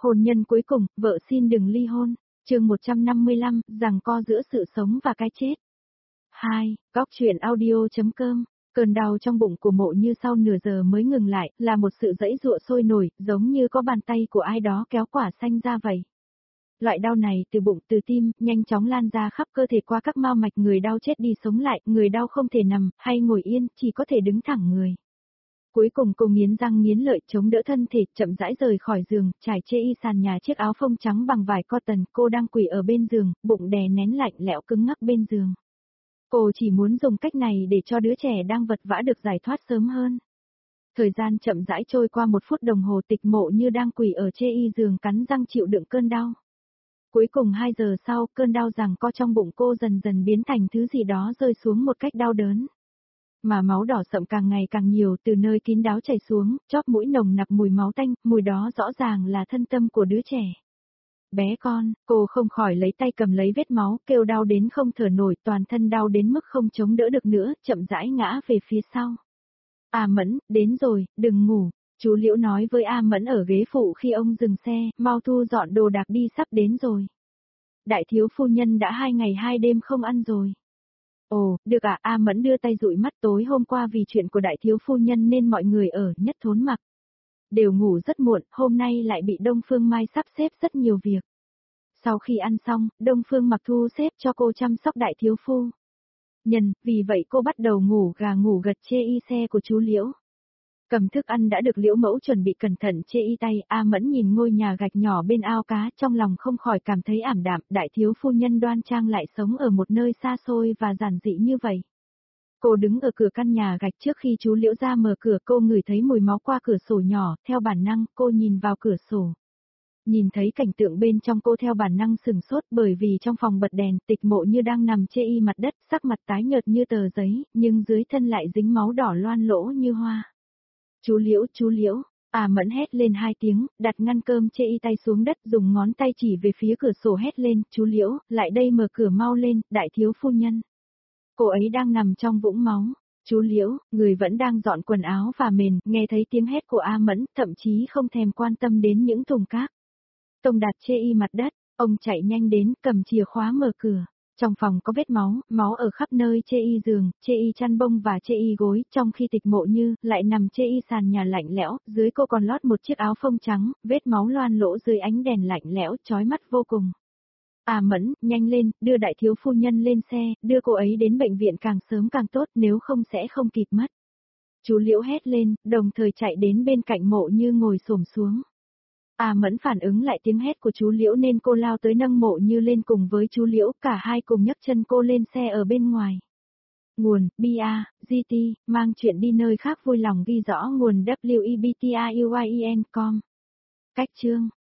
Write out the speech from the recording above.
Hôn nhân cuối cùng, vợ xin đừng ly hôn. Chương 155, giằng co giữa sự sống và cái chết. 2. Góc truyện audio.com. Cơn đau trong bụng của Mộ Như sau nửa giờ mới ngừng lại, là một sự giãy giụa sôi nổi, giống như có bàn tay của ai đó kéo quả xanh ra vậy. Loại đau này từ bụng từ tim, nhanh chóng lan ra khắp cơ thể qua các mao mạch, người đau chết đi sống lại, người đau không thể nằm, hay ngồi yên, chỉ có thể đứng thẳng người. Cuối cùng cô nghiến răng nghiến lợi chống đỡ thân thể, chậm rãi rời khỏi giường, trải chê y sàn nhà chiếc áo phông trắng bằng vải cotton, cô đang quỳ ở bên giường, bụng đè nén lạnh lẽo cứng ngắc bên giường. Cô chỉ muốn dùng cách này để cho đứa trẻ đang vật vã được giải thoát sớm hơn. Thời gian chậm rãi trôi qua 1 phút đồng hồ, Tịch Mộ Như đang quỳ ở chê y giường cắn răng chịu đựng cơn đau. Cuối cùng 2 giờ sau, cơn đau giằng co trong bụng cô dần dần biến thành thứ gì đó rơi xuống một cách đau đớn. Mà máu đỏ sậm càng ngày càng nhiều, từ nơi kín đáo chảy xuống, chóp mũi nồng nặc mùi máu tanh, mùi đó rõ ràng là thân tâm của đứa trẻ. Bé con, cô không khỏi lấy tay cầm lấy vết máu, kêu đau đến không thở nổi, toàn thân đau đến mức không chống đỡ được nữa, chậm rãi ngã về phía sau. A Mẫn, đến rồi, đừng ngủ. Chú Liễu nói với A Mẫn ở ghế phụ khi ông dừng xe, mau thu dọn đồ đạc đi, sắp đến rồi. Đại thiếu phu nhân đã 2 ngày 2 đêm không ăn rồi. Ồ, được ạ. A Mẫn đưa tay dụi mắt, tối hôm qua vì chuyện của đại thiếu phu nhân nên mọi người ở Nhất Thốn Mặc đều ngủ rất muộn, hôm nay lại bị Đông Phương Mai sắp xếp rất nhiều việc. Sau khi ăn xong, Đông Phương Mặc thu xếp cho cô chăm sóc đại thiếu phu nhân, vì vậy cô bắt đầu ngủ gà ngủ gật chê y xe của chú Liễu. Cầm thức ăn đã được Liễu Mẫu chuẩn bị cẩn thận chê y tay, A Mẫn nhìn ngôi nhà gạch nhỏ bên ao cá, trong lòng không khỏi cảm thấy ảm đạm, đại thiếu phu nhân đoan trang lại sống ở một nơi xa xôi và giản dị như vậy. Cô đứng ở cửa căn nhà gạch trước khi chú Liễu ra mở cửa, cô ngửi thấy mùi máu qua cửa sổ nhỏ, theo bản năng, cô nhìn vào cửa sổ. Nhìn thấy cảnh tượng bên trong, cô theo bản năng sửng sốt, bởi vì trong phòng bật đèn, Tịch Mộ Như đang nằm chê y mặt đất, sắc mặt tái nhợt như tờ giấy, nhưng dưới thân lại dính máu đỏ loan lỗ như hoa. Chú Liễu, A Mẫn hét lên 2 tiếng, đặt ngăn cơm chê y tay xuống đất, dùng ngón tay chỉ về phía cửa sổ hét lên, chú Liễu, lại đây mở cửa mau lên, đại thiếu phu nhân. Cô ấy đang nằm trong vũng máu. Chú Liễu, người vẫn đang dọn quần áo và mền, nghe thấy tiếng hét của A Mẫn, thậm chí không thèm quan tâm đến những thùng cát tông đặt chê y mặt đất, ông chạy nhanh đến, cầm chìa khóa mở cửa. Trong phòng có vết máu, máu ở khắp nơi, chê y giường, chê y chăn bông và chê y gối, trong khi Tịch Mộ Như lại nằm chê y sàn nhà lạnh lẽo, dưới cô còn lót một chiếc áo phông trắng, vết máu loan lỗ dưới ánh đèn lạnh lẽo, chói mắt vô cùng. A Mẫn, nhanh lên, đưa đại thiếu phu nhân lên xe, đưa cô ấy đến bệnh viện càng sớm càng tốt, nếu không sẽ không kịp mất. Chú Liễu hét lên, đồng thời chạy đến bên cạnh Mộ Như ngồi xổm xuống. A Mẫn phản ứng lại tiếng hét của chú Liễu nên cô lao tới nâng Mộ Như lên cùng với chú Liễu, cả hai cùng nhấc chân cô lên xe ở bên ngoài. Nguồn, BA.GT, mang chuyện đi nơi khác vui lòng ghi rõ nguồn WEBTIUIEN.com. Cách chương.